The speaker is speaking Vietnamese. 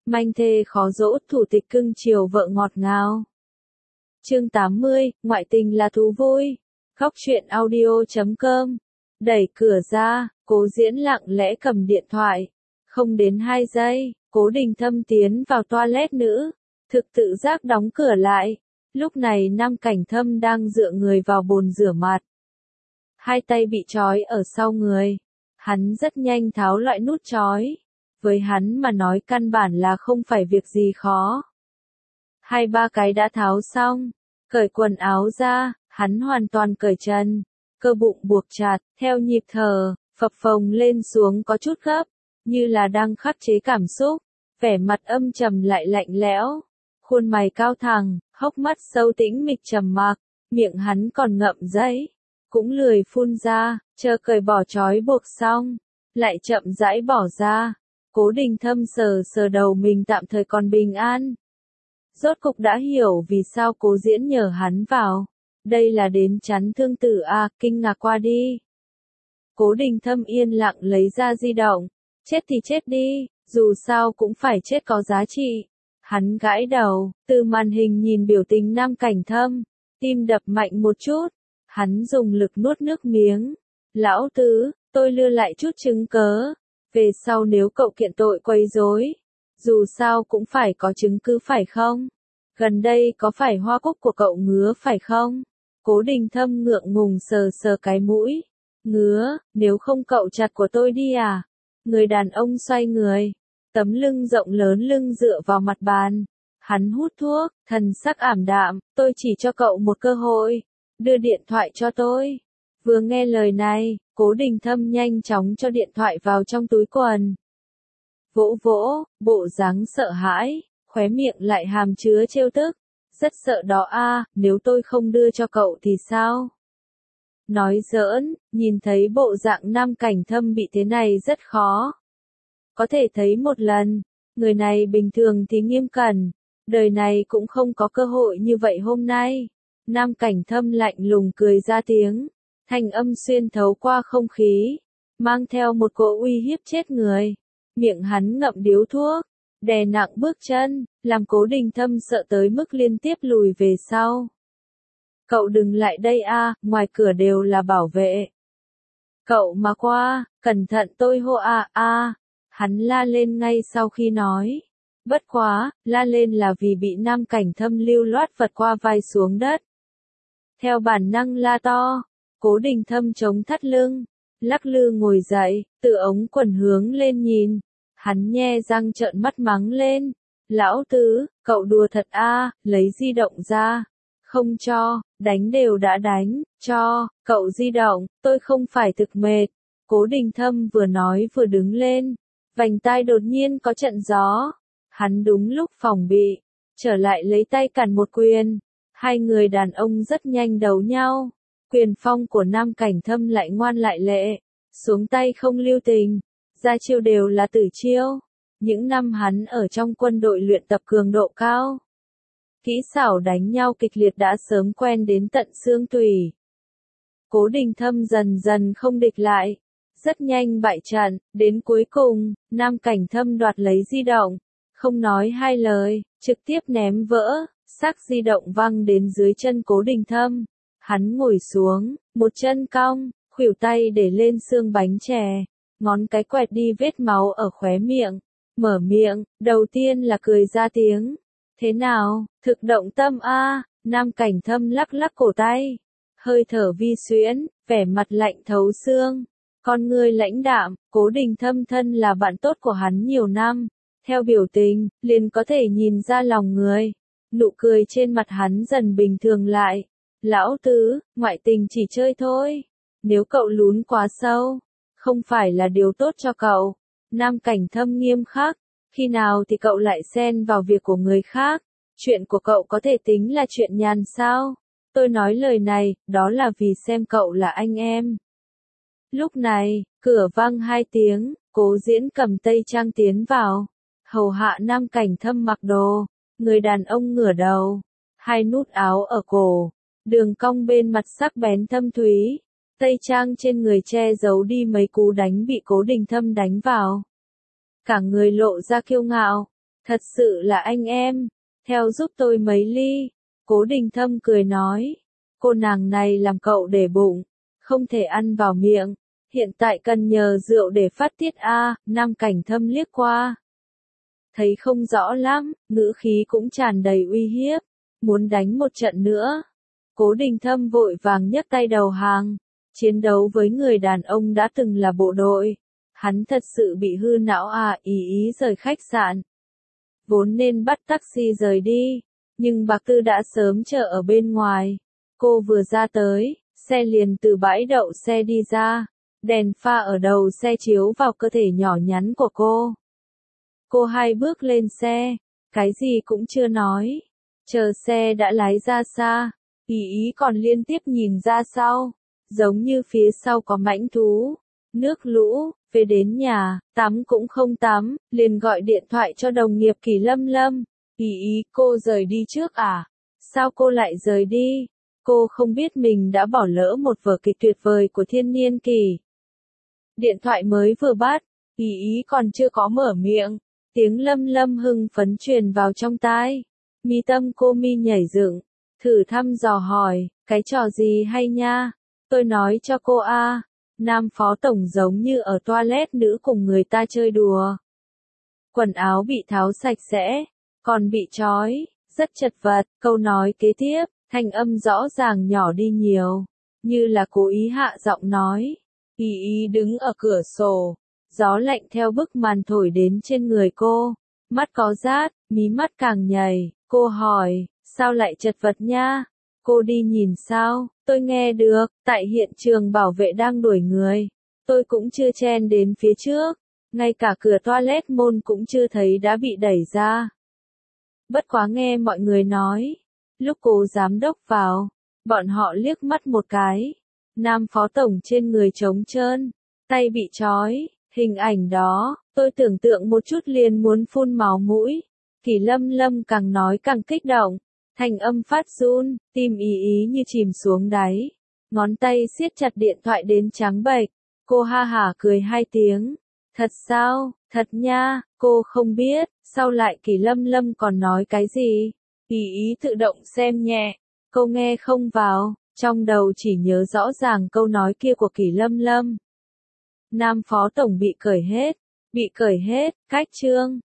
Manh thê khó dỗ, thủ tịch cưng chiều vợ ngọt ngào. Chương 80, ngoại tình là thú vui. Góc truyện audio.com. Đẩy cửa ra, Cố Diễn lặng lẽ cầm điện thoại. Không đến 2 giây, Cố Đình Thâm tiến vào toilet nữ. Thực tự giác đóng cửa lại. Lúc này Nam Cảnh Thâm đang dựa người vào bồn rửa mặt. Hai tay bị trói ở sau người. Hắn rất nhanh tháo loại nút trói. Với hắn mà nói căn bản là không phải việc gì khó. 2-3 cái đã tháo xong. Cởi quần áo ra, hắn hoàn toàn cởi chân. Cơ bụng buộc chặt, theo nhịp thở, phập phồng lên xuống có chút gấp. Như là đang khắc chế cảm xúc. Vẻ mặt âm trầm lại lạnh lẽo. Khuôn mày cao thẳng, hốc mắt sâu tĩnh mịch trầm mặc. Miệng hắn còn ngậm giấy. Cũng lười phun ra, chờ cởi bỏ trói buộc xong. Lại chậm rãi bỏ ra. Cố Đình Thâm sờ sờ đầu mình tạm thời còn bình an. Rốt cục đã hiểu vì sao Cố Diễn nhờ hắn vào. Đây là đến chắn thương tử à, kinh ngạc qua đi. Cố Đình Thâm yên lặng lấy ra di động. Chết thì chết đi, dù sao cũng phải chết có giá trị. Hắn gãi đầu, từ màn hình nhìn biểu tình Nam Cảnh Thâm. Tim đập mạnh một chút. Hắn dùng lực nuốt nước miếng. Lão tứ, tôi lưu lại chút chứng cớ. Về sau nếu cậu kiện tội quấy rối, dù sao cũng phải có chứng cứ phải không? Gần đây có phải hoa cúc của cậu ngứa phải không? Cố Đình Thâm ngượng ngùng sờ sờ cái mũi. Ngứa, nếu không cậu chặt của tôi đi à? Người đàn ông xoay người. Tấm lưng rộng lớn lưng dựa vào mặt bàn. Hắn hút thuốc, thần sắc ảm đạm. Tôi chỉ cho cậu một cơ hội. Đưa điện thoại cho tôi. Vừa nghe lời này, Cố Đình Thâm nhanh chóng cho điện thoại vào trong túi quần. Vỗ vỗ, bộ dáng sợ hãi, khóe miệng lại hàm chứa trêu tức. Rất sợ đó a, nếu tôi không đưa cho cậu thì sao? Nói giỡn, nhìn thấy bộ dạng Nam Cảnh Thâm bị thế này rất khó. Có thể thấy một lần, người này bình thường thì nghiêm cẩn, đời này cũng không có cơ hội như vậy hôm nay. Nam Cảnh Thâm lạnh lùng cười ra tiếng. Thanh âm xuyên thấu qua không khí, mang theo một cỗ uy hiếp chết người. Miệng hắn ngậm điếu thuốc, đè nặng bước chân, làm Cố Đình Thâm sợ tới mức liên tiếp lùi về sau. Cậu đừng lại đây a, ngoài cửa đều là bảo vệ. Cậu mà qua, cẩn thận tôi hô a. Hắn la lên ngay sau khi nói. Bất quá, la lên là vì bị Nam Cảnh Thâm lưu loát vật qua vai xuống đất. Theo bản năng la to. Cố Đình Thâm chống thắt lưng, lắc lư ngồi dậy, từ ống quần hướng lên nhìn. Hắn nhe răng trợn mắt mắng lên. Lão tứ, cậu đùa thật a, lấy di động ra. Không cho, đánh đều đã đánh, cho, cậu di động, tôi không phải thực mệt. Cố Đình Thâm vừa nói vừa đứng lên. Vành tai đột nhiên có trận gió. Hắn đúng lúc phòng bị, trở lại lấy tay cản một quyền. Hai người đàn ông rất nhanh đấu nhau. Quyền phong của Nam Cảnh Thâm lại ngoan lại lệ, xuống tay không lưu tình, ra chiêu đều là tử chiêu. Những năm hắn ở trong quân đội luyện tập cường độ cao, kỹ xảo đánh nhau kịch liệt đã sớm quen đến tận xương tủy. Cố Đình Thâm dần dần không địch lại, rất nhanh bại trận, đến cuối cùng, Nam Cảnh Thâm đoạt lấy di động, không nói hai lời, trực tiếp ném vỡ, xác di động văng đến dưới chân Cố Đình Thâm. Hắn ngồi xuống, một chân cong, khuỷu tay để lên xương bánh chè, ngón cái quẹt đi vết máu ở khóe miệng, mở miệng, đầu tiên là cười ra tiếng. Thế nào, thực động tâm a? Nam Cảnh Thâm lắc lắc cổ tay, hơi thở vi xuyễn, vẻ mặt lạnh thấu xương, con người lãnh đạm. Cố Đình Thâm thân là bạn tốt của hắn nhiều năm, theo biểu tình, liền có thể nhìn ra lòng người. Nụ cười trên mặt hắn dần bình thường lại. Lão tứ, ngoại tình chỉ chơi thôi. Nếu cậu lún quá sâu, không phải là điều tốt cho cậu. Nam Cảnh Thâm nghiêm khắc. Khi nào thì cậu lại xen vào việc của người khác? Chuyện của cậu có thể tính là chuyện nhàn sao? Tôi nói lời này, đó là vì xem cậu là anh em. Lúc này, cửa vang 2 tiếng, Cố Diễn cầm tây trang tiến vào. Hầu hạ Nam Cảnh Thâm mặc đồ. Người đàn ông ngửa đầu. 2 nút áo ở cổ. Đường cong bên mặt sắc bén thâm thúy, tây trang trên người che giấu đi mấy cú đánh bị Cố Đình Thâm đánh vào. Cả người lộ ra kiêu ngạo, Thật sự là anh em, theo giúp tôi mấy ly. Cố Đình Thâm cười nói, cô nàng này làm cậu để bụng, không thể ăn vào miệng, hiện tại cần nhờ rượu để phát tiết a. Nam Cảnh Thâm liếc qua, thấy không rõ lắm, ngữ khí cũng tràn đầy uy hiếp, muốn đánh một trận nữa. Cố Đình Thâm vội vàng nhấc tay đầu hàng, chiến đấu với người đàn ông đã từng là bộ đội, hắn thật sự bị hư não à. Ý rời khách sạn, vốn nên bắt taxi rời đi, nhưng Bạc Tư đã sớm chờ ở bên ngoài. Cô vừa ra tới, xe liền từ bãi đậu xe đi ra, đèn pha ở đầu xe chiếu vào cơ thể nhỏ nhắn của cô. Cô 2 bước lên xe, cái gì cũng chưa nói, chờ xe đã lái ra xa, Ý còn liên tiếp nhìn ra sau, giống như phía sau có mãnh thú. Nước lũ, về đến nhà, tắm cũng không tắm, liền gọi điện thoại cho đồng nghiệp Kỳ Lâm Lâm. Cô rời đi trước à? Sao cô lại rời đi? Cô không biết mình đã bỏ lỡ một vở kịch tuyệt vời của Thiên Niên Kỳ. Điện thoại mới vừa bắt, còn chưa có mở miệng, tiếng Lâm Lâm hưng phấn truyền vào trong tai. Mi tâm cô mi nhảy dựng, thử thăm dò hỏi, cái trò gì hay nha? Tôi nói cho cô a. Nam phó tổng giống như ở toilet nữ cùng người ta chơi đùa. Quần áo bị tháo sạch sẽ, còn bị trói, rất chật vật. Câu nói kế tiếp, thanh âm rõ ràng nhỏ đi nhiều, như là cố ý hạ giọng nói. Đứng ở cửa sổ, gió lạnh theo bức màn thổi đến trên người cô, mắt có rát, mí mắt càng nhảy. Cô hỏi, sao lại chật vật nha? Cô đi nhìn sao? Tôi nghe được, tại hiện trường bảo vệ đang đuổi người. Tôi cũng chưa chen đến phía trước, ngay cả cửa toilet môn cũng chưa thấy đã bị đẩy ra. Bất quá nghe mọi người nói, lúc cố giám đốc vào, bọn họ liếc mắt một cái. Nam phó tổng trên người trống trơn, tay bị trói, hình ảnh đó, tôi tưởng tượng một chút liền muốn phun máu mũi. Kỳ Lâm Lâm càng nói càng kích động, thanh âm phát run, tim ý như chìm xuống đáy, ngón tay siết chặt điện thoại đến trắng bệch. Cô ha hả cười 2 tiếng, thật sao, thật nha, cô không biết, sau lại Kỳ Lâm Lâm còn nói cái gì, tự động xem nhẹ, cô nghe không vào, trong đầu chỉ nhớ rõ ràng câu nói kia của Kỳ Lâm Lâm. Nam phó tổng bị cởi hết, cách chương.